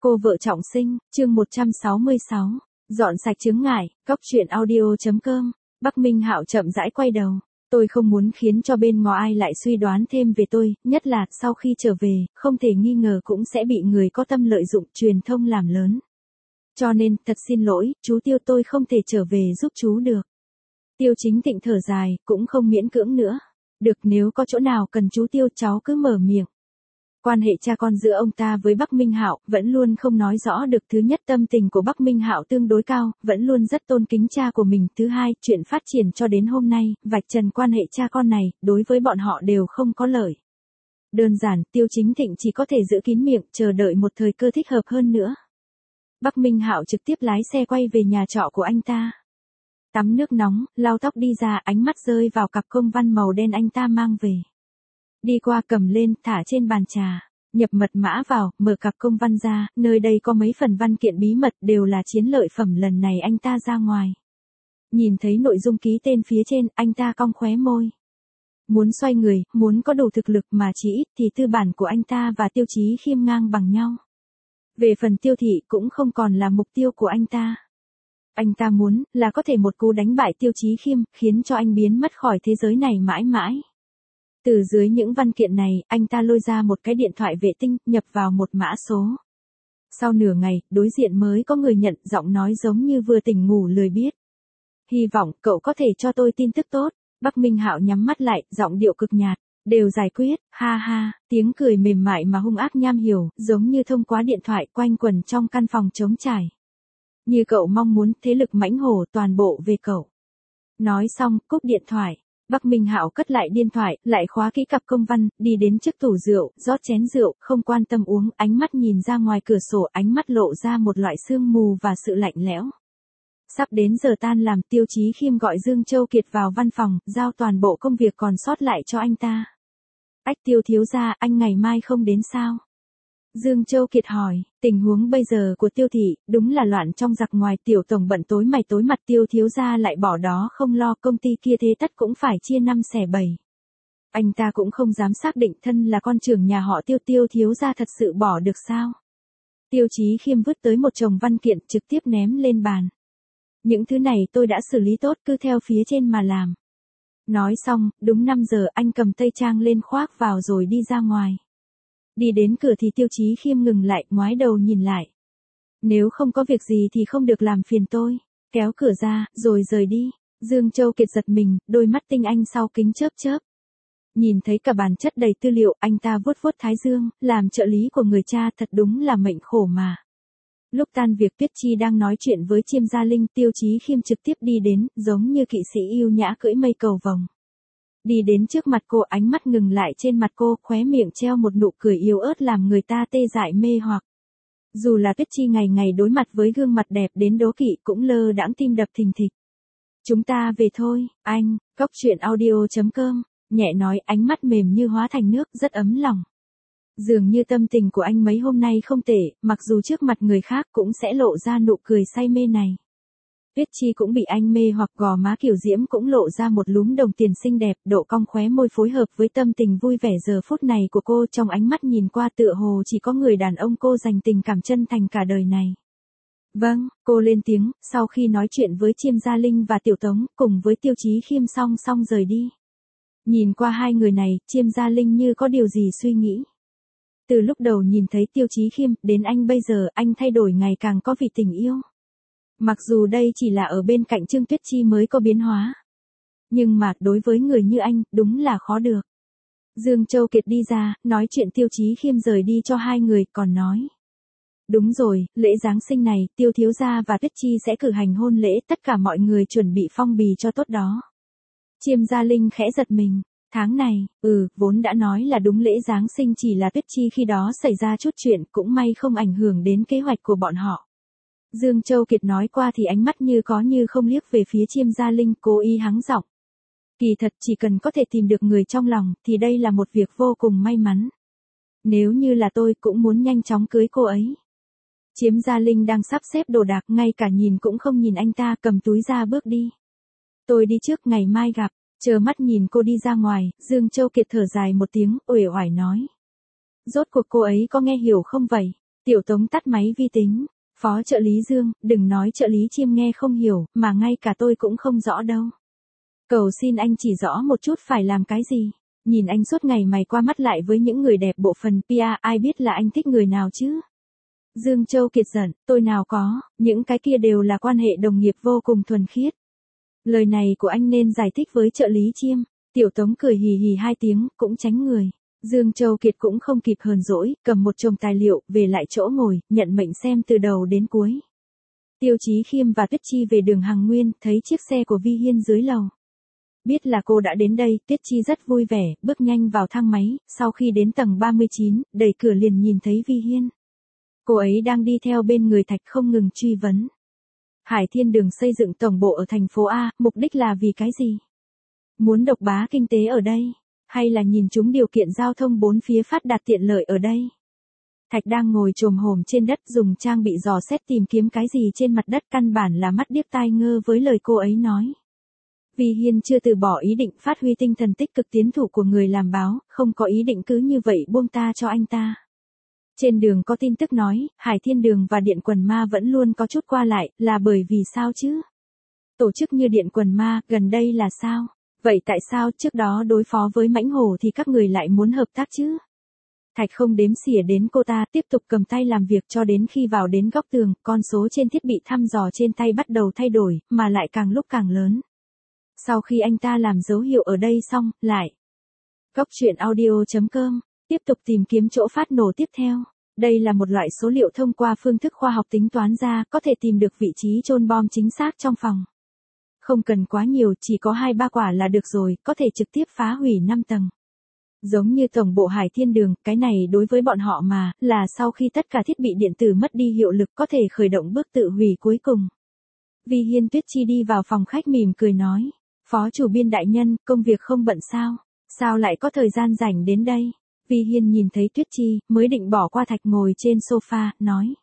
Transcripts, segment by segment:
Cô vợ trọng sinh, chương 166. Dọn sạch chướng ngại, Cóc truyện audio.com. Bắc Minh Hạo chậm rãi quay đầu. Tôi không muốn khiến cho bên ngoài ai lại suy đoán thêm về tôi, nhất là sau khi trở về, không thể nghi ngờ cũng sẽ bị người có tâm lợi dụng truyền thông làm lớn. Cho nên, thật xin lỗi, chú Tiêu, tôi không thể trở về giúp chú được. Tiêu Chính Thịnh thở dài, cũng không miễn cưỡng nữa. Được, nếu có chỗ nào cần chú Tiêu cháu cứ mở miệng. Quan hệ cha con giữa ông ta với Bắc Minh Hạo vẫn luôn không nói rõ được. Thứ nhất, tâm tình của Bắc Minh Hạo tương đối cao, vẫn luôn rất tôn kính cha của mình. Thứ hai, chuyện phát triển cho đến hôm nay, vạch trần quan hệ cha con này, đối với bọn họ đều không có lợi. Đơn giản, Tiêu Chính Thịnh chỉ có thể giữ kín miệng, chờ đợi một thời cơ thích hợp hơn nữa. Bắc Minh Hạo trực tiếp lái xe quay về nhà trọ của anh ta. Tắm nước nóng, lau tóc đi ra, ánh mắt rơi vào cặp công văn màu đen anh ta mang về. Đi qua cầm lên, thả trên bàn trà, nhập mật mã vào, mở cặp công văn ra, nơi đây có mấy phần văn kiện bí mật đều là chiến lợi phẩm lần này anh ta ra ngoài. Nhìn thấy nội dung ký tên phía trên, anh ta cong khóe môi. Muốn xoay người, muốn có đủ thực lực mà chỉ ít thì tư bản của anh ta và Tiêu Chí Khiêm ngang bằng nhau. Về phần Tiêu Thị cũng không còn là mục tiêu của anh ta. Anh ta muốn là có thể một cú đánh bại Tiêu Chí Khiêm, khiến cho anh biến mất khỏi thế giới này mãi mãi. Từ dưới những văn kiện này, anh ta lôi ra một cái điện thoại vệ tinh, nhập vào một mã số. Sau nửa ngày, đối diện mới có người nhận, giọng nói giống như vừa tỉnh ngủ lười biếc. Hy vọng cậu có thể cho tôi tin tức tốt. Bắc Minh Hạo nhắm mắt lại, giọng điệu cực nhạt. Đều giải quyết, ha ha, tiếng cười mềm mại mà hung ác nham hiểm, giống như thông qua điện thoại quanh quẩn trong căn phòng trống trải. Như cậu mong muốn, thế lực mãnh hổ toàn bộ về cậu. Nói xong, cúp điện thoại. Bắc Minh Hạo cất lại điện thoại, lại khóa kỹ cặp công văn, đi đến trước tủ rượu, rót chén rượu, không quan tâm uống, ánh mắt nhìn ra ngoài cửa sổ, ánh mắt lộ ra một loại sương mù và sự lạnh lẽo. Sắp đến giờ tan làm, Tiêu Chí Khiêm gọi Dương Châu Kiệt vào văn phòng, giao toàn bộ công việc còn sót lại cho anh ta. Ách, Tiêu thiếu gia, anh ngày mai không đến sao? Dương Châu Kiệt hỏi, tình huống bây giờ của Tiêu Thị, đúng là loạn trong giặc ngoài, Tiểu tổng bận tối mày tối mặt, Tiêu thiếu gia lại bỏ đó không lo, công ty kia thế tất cũng phải chia 5 xẻ 7. Anh ta cũng không dám xác định thân là con trưởng nhà họ Tiêu, Tiêu thiếu gia thật sự bỏ được sao? Tiêu Chí Khiêm vứt tới một chồng văn kiện, trực tiếp ném lên bàn. Những thứ này tôi đã xử lý tốt, cứ theo phía trên mà làm. Nói xong, đúng 5 giờ anh cầm tây trang lên khoác vào rồi đi ra ngoài. Đi đến cửa thì Tiêu Chí Khiêm ngừng lại, ngoái đầu nhìn lại. Nếu không có việc gì thì không được làm phiền tôi. Kéo cửa ra, rồi rời đi. Dương Châu Kiệt giật mình, đôi mắt tinh anh sau kính chớp chớp. Nhìn thấy cả bàn chất đầy tư liệu, anh ta vuốt vuốt thái dương, làm trợ lý của người cha thật đúng là mệnh khổ mà. Lúc tan việc, Tuyết Chi đang nói chuyện với Chiêm Gia Linh, Tiêu Chí Khiêm trực tiếp đi đến, giống như kỵ sĩ yêu nhã cưỡi mây cầu vồng. Đi đến trước mặt cô, ánh mắt ngừng lại trên mặt cô, khóe miệng treo một nụ cười yếu ớt làm người ta tê dại mê hoặc. Dù là Tuyết Chi ngày ngày đối mặt với gương mặt đẹp đến đố kỵ cũng lơ đãng tim đập thình thịch. Chúng ta về thôi, anh. Cóc truyện audio.com, nhẹ nói, ánh mắt mềm như hóa thành nước, rất ấm lòng. Dường như tâm tình của anh mấy hôm nay không tệ, mặc dù trước mặt người khác cũng sẽ lộ ra nụ cười say mê này. Tuyết Chi cũng bị anh mê hoặc, gò má kiểu diễm cũng lộ ra một lúm đồng tiền xinh đẹp, độ cong khóe môi phối hợp với tâm tình vui vẻ giờ phút này của cô, trong ánh mắt nhìn qua tựa hồ chỉ có người đàn ông cô dành tình cảm chân thành cả đời này. Vâng, cô lên tiếng, sau khi nói chuyện với Chiêm Gia Linh và Tiểu Tống, cùng với Tiêu Chí Khiêm song song rời đi. Nhìn qua hai người này, Chiêm Gia Linh như có điều gì suy nghĩ. Từ lúc đầu nhìn thấy Tiêu Chí Khiêm, đến anh bây giờ, anh thay đổi ngày càng có vị tình yêu. Mặc dù đây chỉ là ở bên cạnh Trương Tuyết Chi mới có biến hóa. Nhưng mà, đối với người như anh, đúng là khó được. Dương Châu Kiệt đi ra, nói chuyện Tiêu Chí Khiêm rời đi cho hai người, còn nói. Đúng rồi, lễ Giáng sinh này, Tiêu thiếu gia và Tuyết Chi sẽ cử hành hôn lễ, tất cả mọi người chuẩn bị phong bì cho tốt đó. Chiêm Gia Linh khẽ giật mình. Tháng này, vốn đã nói là đúng lễ Giáng sinh, chỉ là Tuyết Chi khi đó xảy ra chút chuyện, cũng may không ảnh hưởng đến kế hoạch của bọn họ. Dương Châu Kiệt nói qua thì ánh mắt như có như không liếc về phía Chiêm Gia Linh, cố ý hắng giọng. Kỳ thật chỉ cần có thể tìm được người trong lòng, thì đây là một việc vô cùng may mắn. Nếu như là tôi cũng muốn nhanh chóng cưới cô ấy. Chiêm Gia Linh đang sắp xếp đồ đạc, ngay cả nhìn cũng không nhìn anh ta, cầm túi ra bước đi. Tôi đi trước, ngày mai gặp. Chờ mắt nhìn cô đi ra ngoài, Dương Châu Kiệt thở dài một tiếng, uể oải nói. Rốt cuộc cô ấy có nghe hiểu không vậy? Tiểu Tống tắt máy vi tính. Phó trợ lý Dương, đừng nói trợ lý Chiêm nghe không hiểu, mà ngay cả tôi cũng không rõ đâu. Cầu xin anh chỉ rõ một chút phải làm cái gì. Nhìn anh suốt ngày mày qua mắt lại với những người đẹp bộ phần PR, ai biết là anh thích người nào chứ? Dương Châu Kiệt giận, tôi nào có, những cái kia đều là quan hệ đồng nghiệp vô cùng thuần khiết. Lời này của anh nên giải thích với trợ lý Chiêm. Tiểu Tống cười hì hì 2 tiếng, cũng tránh người. Dương Châu Kiệt cũng không kịp hờn dỗi, cầm một chồng tài liệu, về lại chỗ ngồi, nhận mệnh xem từ đầu đến cuối. Tiêu Chí Khiêm và Tuyết Chi về đường Hằng Nguyên, thấy chiếc xe của Vi Hiên dưới lầu. Biết là cô đã đến đây, Tuyết Chi rất vui vẻ, bước nhanh vào thang máy, sau khi đến tầng 39, đẩy cửa liền nhìn thấy Vi Hiên. Cô ấy đang đi theo bên người Thạch không ngừng truy vấn. Hải Thiên Đường xây dựng tổng bộ ở thành phố A, mục đích là vì cái gì? Muốn độc bá kinh tế ở đây? Hay là nhìn chúng điều kiện giao thông bốn phía phát đạt tiện lợi ở đây? Thạch đang ngồi chồm hổm trên đất dùng trang bị dò xét tìm kiếm cái gì trên mặt đất, căn bản là mắt điếc tai ngơ với lời cô ấy nói. Vi Hiên chưa từ bỏ ý định phát huy tinh thần tích cực tiến thủ của người làm báo, không có ý định cứ như vậy buông ta cho anh ta. Trên đường có tin tức nói, Hải Thiên Đường và Điện Quần Ma vẫn luôn có chút qua lại, là bởi vì sao chứ? Tổ chức như Điện Quần Ma, gần đây là sao? Vậy tại sao trước đó đối phó với Mãnh Hổ thì các người lại muốn hợp tác chứ? Thạch không đếm xỉa đến cô ta, tiếp tục cầm tay làm việc cho đến khi vào đến góc tường, con số trên thiết bị thăm dò trên tay bắt đầu thay đổi, mà lại càng lúc càng lớn. Sau khi anh ta làm dấu hiệu ở đây xong, lại. Góc truyện audio.com, tiếp tục tìm kiếm chỗ phát nổ tiếp theo. Đây là một loại số liệu thông qua phương thức khoa học tính toán ra, có thể tìm được vị trí chôn bom chính xác trong phòng. Không cần quá nhiều, chỉ có 2-3 quả là được rồi, có thể trực tiếp phá hủy 5 tầng. Giống như tổng bộ Hải Thiên Đường, cái này đối với bọn họ mà, là sau khi tất cả thiết bị điện tử mất đi hiệu lực có thể khởi động bước tự hủy cuối cùng. Vi Hiên Tuyết Chi đi vào phòng khách mỉm cười nói. Phó chủ biên đại nhân, công việc không bận sao? Sao lại có thời gian rảnh đến đây? Vi Hiên nhìn thấy Tuyết Chi, mới định bỏ qua Thạch ngồi trên sofa, nói.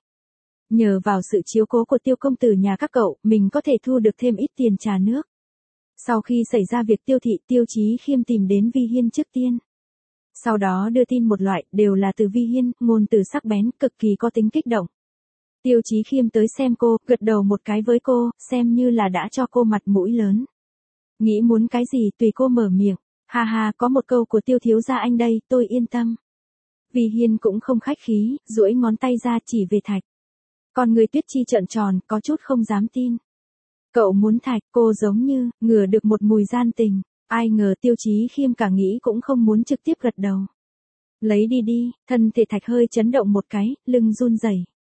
Nhờ vào sự chiếu cố của Tiêu công tử nhà các cậu, mình có thể thu được thêm ít tiền trà nước. Sau khi xảy ra việc Tiêu thị, Tiêu Chí Khiêm tìm đến Vi Hiên trước tiên. Sau đó đưa tin một loại, đều là từ Vi Hiên, ngôn từ sắc bén, cực kỳ có tính kích động. Tiêu Chí Khiêm tới xem cô, gật đầu một cái với cô, xem như là đã cho cô mặt mũi lớn. Nghĩ muốn cái gì tùy cô mở miệng. Ha ha, có một câu của Tiêu thiếu gia anh đây, tôi yên tâm. Vi Hiên cũng không khách khí, duỗi ngón tay ra chỉ về Thạch. Còn người Tuyết Chi trợn tròn, có chút không dám tin. Cậu muốn Thạch, cô giống như, ngửi được một mùi gian tình. Ai ngờ Tiêu Chí Khiêm cả nghĩ cũng không muốn trực tiếp gật đầu. Lấy đi đi, thân thể Thạch hơi chấn động một cái, lưng run rẩy.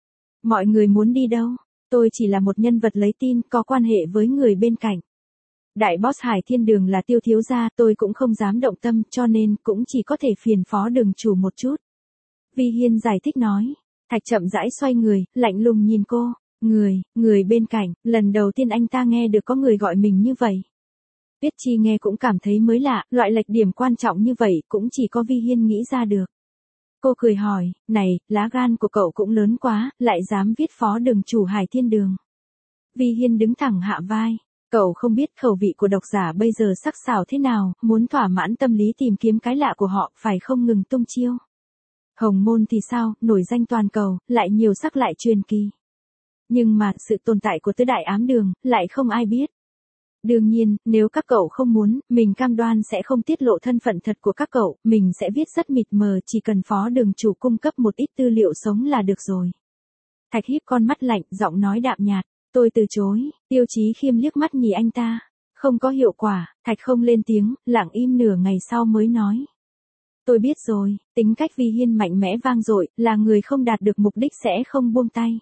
Mọi người muốn đi đâu? Tôi chỉ là một nhân vật lấy tin, có quan hệ với người bên cạnh. Đại boss Hải Thiên Đường là Tiêu thiếu gia, tôi cũng không dám động tâm, cho nên cũng chỉ có thể phiền phó đường chủ một chút. Vi Hiên giải thích nói. Thạch chậm rãi xoay người, lạnh lùng nhìn cô. Người bên cạnh, lần đầu tiên anh ta nghe được có người gọi mình như vậy. Tuyết Chi nghe cũng cảm thấy mới lạ, loại lệch điểm quan trọng như vậy cũng chỉ có Vi Hiên nghĩ ra được. Cô cười hỏi, này, lá gan của cậu cũng lớn quá, lại dám viết phó đường chủ Hải Thiên Đường. Vi Hiên đứng thẳng hạ vai. Cậu không biết khẩu vị của độc giả bây giờ sắc sảo thế nào, muốn thỏa mãn tâm lý tìm kiếm cái lạ của họ, phải không ngừng tung chiêu. Hồng Môn thì sao, nổi danh toàn cầu, lại nhiều sắc lại truyền kỳ. Nhưng mà, sự tồn tại của tứ đại ám đường, lại không ai biết. Đương nhiên, nếu các cậu không muốn, mình cam đoan sẽ không tiết lộ thân phận thật của các cậu, mình sẽ viết rất mịt mờ, chỉ cần phó đường chủ cung cấp một ít tư liệu sống là được rồi. Thạch híp con mắt lạnh, giọng nói đạm nhạt. Tôi từ chối, Tiêu Chí Khiêm liếc mắt nhìn anh ta. Không có hiệu quả, Thạch không lên tiếng, lặng im nửa ngày sau mới nói. Tôi biết rồi, tính cách Vi Hiên mạnh mẽ vang dội, là người không đạt được mục đích sẽ không buông tay.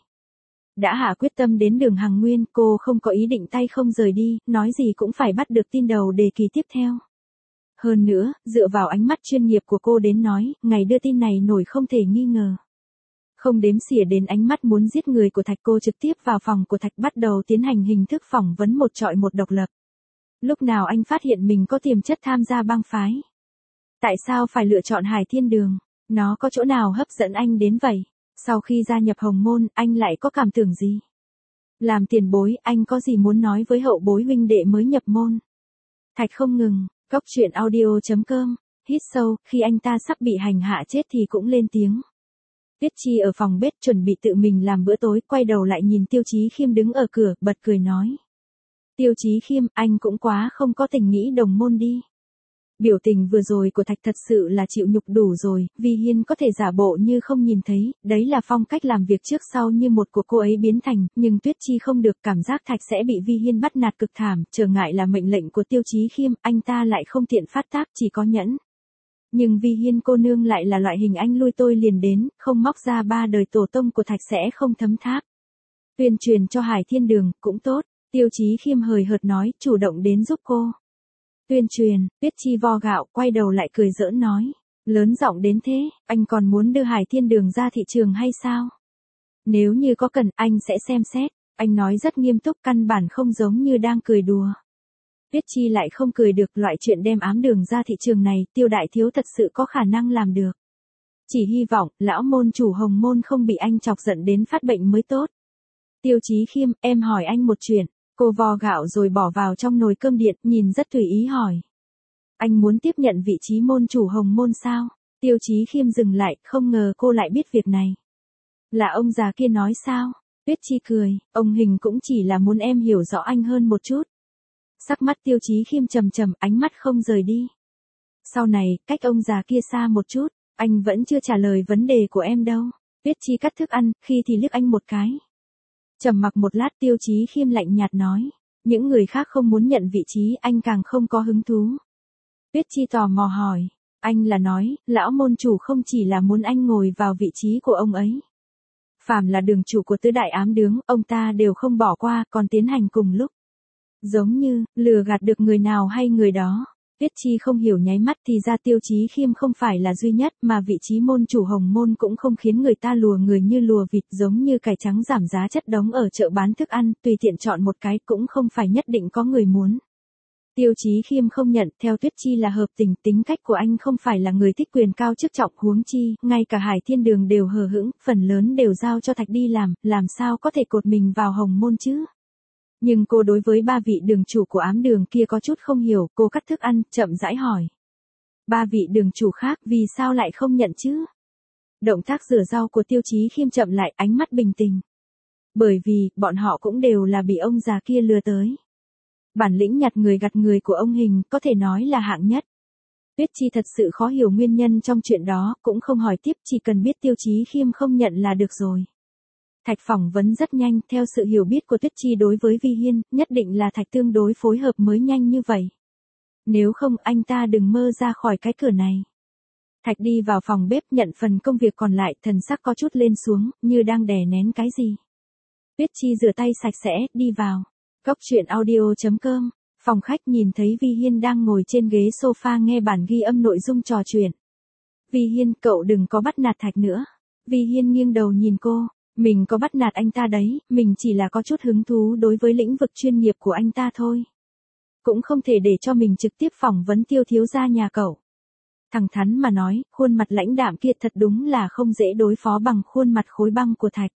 Đã hạ quyết tâm đến đường Hằng Nguyên, cô không có ý định tay không rời đi, nói gì cũng phải bắt được tin đầu đề kỳ tiếp theo. Hơn nữa, dựa vào ánh mắt chuyên nghiệp của cô đến nói, ngày đưa tin này nổi không thể nghi ngờ. Không đếm xỉa đến ánh mắt muốn giết người của Thạch, cô trực tiếp vào phòng của Thạch bắt đầu tiến hành hình thức phỏng vấn một trọi một độc lập. Lúc nào anh phát hiện mình có tiềm chất tham gia bang phái? Tại sao phải lựa chọn Hải Thiên Đường? Nó có chỗ nào hấp dẫn anh đến vậy? Sau khi gia nhập Hồng Môn, anh lại có cảm tưởng gì? Làm tiền bối, anh có gì muốn nói với hậu bối huynh đệ mới nhập môn? Thạch không ngừng, góc truyện audio.com, hít sâu, khi anh ta sắp bị hành hạ chết thì cũng lên tiếng. Tuyết Chi ở phòng bếp chuẩn bị tự mình làm bữa tối, quay đầu lại nhìn Tiêu Chí Khiêm đứng ở cửa, bật cười nói. Tiêu Chí Khiêm, anh cũng quá không có tình nghĩ đồng môn đi. Biểu tình vừa rồi của Thạch thật sự là chịu nhục đủ rồi, Vi Hiên có thể giả bộ như không nhìn thấy, đấy là phong cách làm việc trước sau như một của cô ấy biến thành, nhưng Tuyết Chi không được, cảm giác Thạch sẽ bị Vi Hiên bắt nạt cực thảm, trở ngại là mệnh lệnh của Tiêu Chí Khiêm, anh ta lại không tiện phát tác, chỉ có nhẫn. Nhưng Vi Hiên cô nương lại là loại hình anh lui tôi liền đến, không móc ra 3 đời tổ tông của Thạch sẽ không thấm tháp. Tuyên truyền cho Hải Thiên Đường, cũng tốt, Tiêu Chí Khiêm hời hợt nói, chủ động đến giúp cô. Tuyên truyền, Tuyết Chi vo gạo, quay đầu lại cười giỡn nói. Lớn giọng đến thế, anh còn muốn đưa Hải Thiên Đường ra thị trường hay sao? Nếu như có cần, anh sẽ xem xét. Anh nói rất nghiêm túc, căn bản không giống như đang cười đùa. Tuyết Chi lại không cười được, loại chuyện đem ám đường ra thị trường này, Tiêu đại thiếu thật sự có khả năng làm được. Chỉ hy vọng, lão môn chủ Hồng Môn không bị anh chọc giận đến phát bệnh mới tốt. Tiêu Chí Khiêm, em hỏi anh một chuyện. Cô vo gạo rồi bỏ vào trong nồi cơm điện, nhìn rất tùy ý hỏi. Anh muốn tiếp nhận vị trí môn chủ Hồng Môn sao? Tiêu Chí Khiêm dừng lại, không ngờ cô lại biết việc này. Là ông già kia nói sao? Tuyết Chi cười, ông Hình cũng chỉ là muốn em hiểu rõ anh hơn một chút. Sắc mắt Tiêu Chí Khiêm trầm trầm, ánh mắt không rời đi. Sau này, cách ông già kia xa một chút, anh vẫn chưa trả lời vấn đề của em đâu. Tuyết Chi cắt thức ăn, khi thì liếc anh một cái. Trầm mặc một lát, Tiêu Chí Khiêm lạnh nhạt nói. Những người khác không muốn nhận vị trí, anh càng không có hứng thú. Tuyết Chi tò mò hỏi. Anh là nói, lão môn chủ không chỉ là muốn anh ngồi vào vị trí của ông ấy. Phàm là đường chủ của tứ đại ám đường, ông ta đều không bỏ qua, còn tiến hành cùng lúc. Giống như, lừa gạt được người nào hay người đó. Tuyết Chi không hiểu nháy mắt, thì ra Tiêu Chí Khiêm không phải là duy nhất, mà vị trí môn chủ Hồng Môn cũng không khiến người ta lùa người như lùa vịt, giống như cải trắng giảm giá chất đống ở chợ bán thức ăn, tùy tiện chọn một cái cũng không phải nhất định có người muốn. Tiêu Chí Khiêm không nhận, theo Tuyết Chi là hợp tình, tính cách của anh không phải là người thích quyền cao chức trọng, huống chi, ngay cả Hải Thiên Đường đều hờ hững, phần lớn đều giao cho Thạch đi làm sao có thể cột mình vào Hồng Môn chứ? Nhưng cô đối với 3 vị đường chủ của ám đường kia có chút không hiểu, cô cắt thức ăn, chậm rãi hỏi. 3 vị đường chủ khác vì sao lại không nhận chứ? Động tác rửa rau của Tiêu Chí Khiêm chậm lại, ánh mắt bình tĩnh. Bởi vì, bọn họ cũng đều là bị ông già kia lừa tới. Bản lĩnh nhặt người gặt người của ông Hình, có thể nói là hạng nhất. Tuyết Chi thật sự khó hiểu nguyên nhân trong chuyện đó, cũng không hỏi tiếp, chỉ cần biết Tiêu Chí Khiêm không nhận là được rồi. Thạch phỏng vấn rất nhanh, theo sự hiểu biết của Tuyết Chi đối với Vi Hiên, nhất định là Thạch tương đối phối hợp mới nhanh như vậy. Nếu không, anh ta đừng mơ ra khỏi cái cửa này. Thạch đi vào phòng bếp nhận phần công việc còn lại, thần sắc có chút lên xuống, như đang đè nén cái gì. Tuyết Chi rửa tay sạch sẽ, đi vào. Cốc truyện audio.com, phòng khách nhìn thấy Vi Hiên đang ngồi trên ghế sofa nghe bản ghi âm nội dung trò chuyện. Vi Hiên, cậu đừng có bắt nạt Thạch nữa. Vi Hiên nghiêng đầu nhìn cô. Mình có bắt nạt anh ta đấy, mình chỉ là có chút hứng thú đối với lĩnh vực chuyên nghiệp của anh ta thôi. Cũng không thể để cho mình trực tiếp phỏng vấn Tiêu thiếu gia nhà cậu. Thẳng thắn mà nói, khuôn mặt lãnh đạm kia thật đúng là không dễ đối phó bằng khuôn mặt khối băng của Thạch.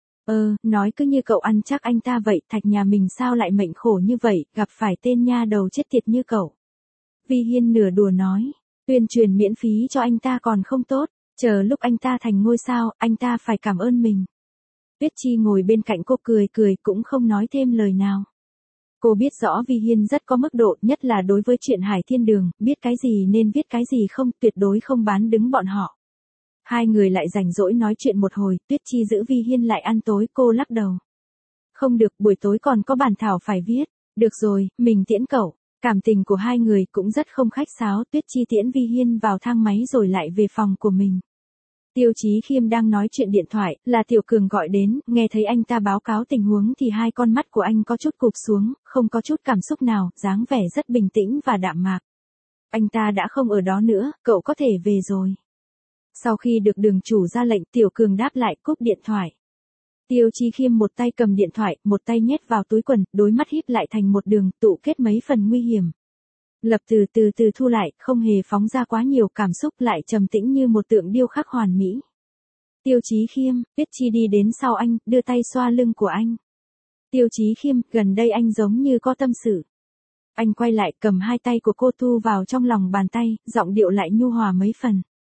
Nói cứ như cậu ăn chắc anh ta vậy, Thạch nhà mình sao lại mệnh khổ như vậy, gặp phải tên nha đầu chết tiệt như cậu. Vi Hiên nửa đùa nói, tuyên truyền miễn phí cho anh ta còn không tốt, chờ lúc anh ta thành ngôi sao, anh ta phải cảm ơn mình. Tuyết Chi ngồi bên cạnh cô cười cũng không nói thêm lời nào. Cô biết rõ Vi Hiên rất có mức độ, nhất là đối với chuyện Hải Thiên Đường, biết cái gì nên viết cái gì không, tuyệt đối không bán đứng bọn họ. Hai người lại rảnh rỗi nói chuyện một hồi, Tuyết Chi giữ Vi Hiên lại ăn tối, cô lắc đầu. Không được, buổi tối còn có bản thảo phải viết. Được rồi, mình tiễn cậu. Cảm tình của hai người cũng rất không khách sáo, Tuyết Chi tiễn Vi Hiên vào thang máy rồi lại về phòng của mình. Tiêu Chí Khiêm đang nói chuyện điện thoại, là Tiểu Cường gọi đến, nghe thấy anh ta báo cáo tình huống thì hai con mắt của anh có chút cụp xuống, không có chút cảm xúc nào, dáng vẻ rất bình tĩnh và đạm mạc. Anh ta đã không ở đó nữa, cậu có thể về rồi. Sau khi được đường chủ ra lệnh, Tiểu Cường đáp lại, cúp điện thoại. Tiêu Chí Khiêm một tay cầm điện thoại, một tay nhét vào túi quần, đôi mắt híp lại thành một đường, tụ kết mấy phần nguy hiểm. Lập từ từ thu lại, không hề phóng ra quá nhiều cảm xúc, lại trầm tĩnh như một tượng điêu khắc hoàn mỹ. Tiêu Chí Khiêm, Tuyết Chi đi đến sau anh, đưa tay xoa lưng của anh. Tiêu Chí Khiêm, gần đây anh giống như có tâm sự. Anh quay lại, cầm hai tay của cô thu vào trong lòng bàn tay, giọng điệu lại nhu hòa mấy phần.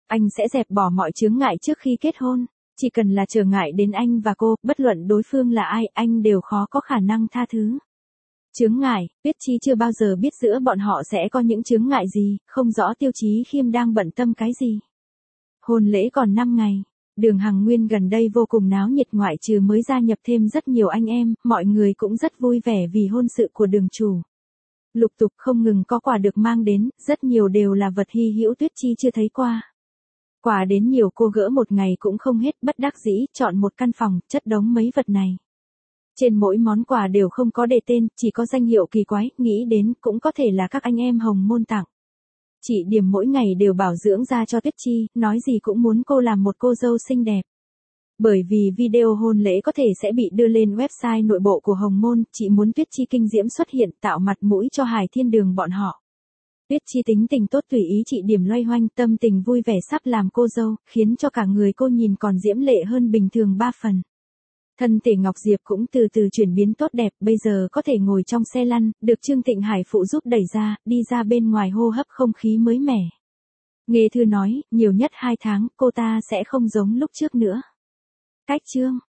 Anh sẽ dẹp bỏ mọi chướng ngại trước khi kết hôn. Chỉ cần là trở ngại đến anh và cô, bất luận đối phương là ai, anh đều khó có khả năng tha thứ. Chướng ngại, Tuyết Chi chưa bao giờ biết giữa bọn họ sẽ có những chướng ngại gì, không rõ Tiêu Chí Khiêm đang bận tâm cái gì. Hôn lễ còn 5 ngày. Đường Hằng Nguyên gần đây vô cùng náo nhiệt, ngoại trừ mới gia nhập thêm rất nhiều anh em, mọi người cũng rất vui vẻ vì hôn sự của đường chủ. Lục tục không ngừng có quà được mang đến, rất nhiều đều là vật hy hữu Tuyết Chi chưa thấy qua. Quà đến nhiều cô gỡ một ngày cũng không hết, bất đắc dĩ, chọn một căn phòng, chất đống mấy vật này. Trên mỗi món quà đều không có đề tên, chỉ có danh hiệu kỳ quái, nghĩ đến cũng có thể là các anh em hồng môn tặng. Chị Điểm mỗi ngày đều bảo dưỡng da cho Tuyết Chi, nói gì cũng muốn cô làm một cô dâu xinh đẹp. Bởi vì video hôn lễ có thể sẽ bị đưa lên website nội bộ của Hồng Môn, chị muốn Tuyết Chi kinh diễm xuất hiện tạo mặt mũi cho Hải Thiên Đường bọn họ. Tuyết Chi tính tình tốt, tùy ý chị Điểm loay hoanh, tâm tình vui vẻ sắp làm cô dâu, khiến cho cả người cô nhìn còn diễm lệ hơn bình thường 3 phần. Thân thể Ngọc Diệp cũng từ từ chuyển biến tốt đẹp, bây giờ có thể ngồi trong xe lăn, được Trương Thịnh Hải phụ giúp đẩy ra, đi ra bên ngoài hô hấp không khí mới mẻ. Nghề thư nói, nhiều nhất 2 tháng, cô ta sẽ không giống lúc trước nữa. Cách chương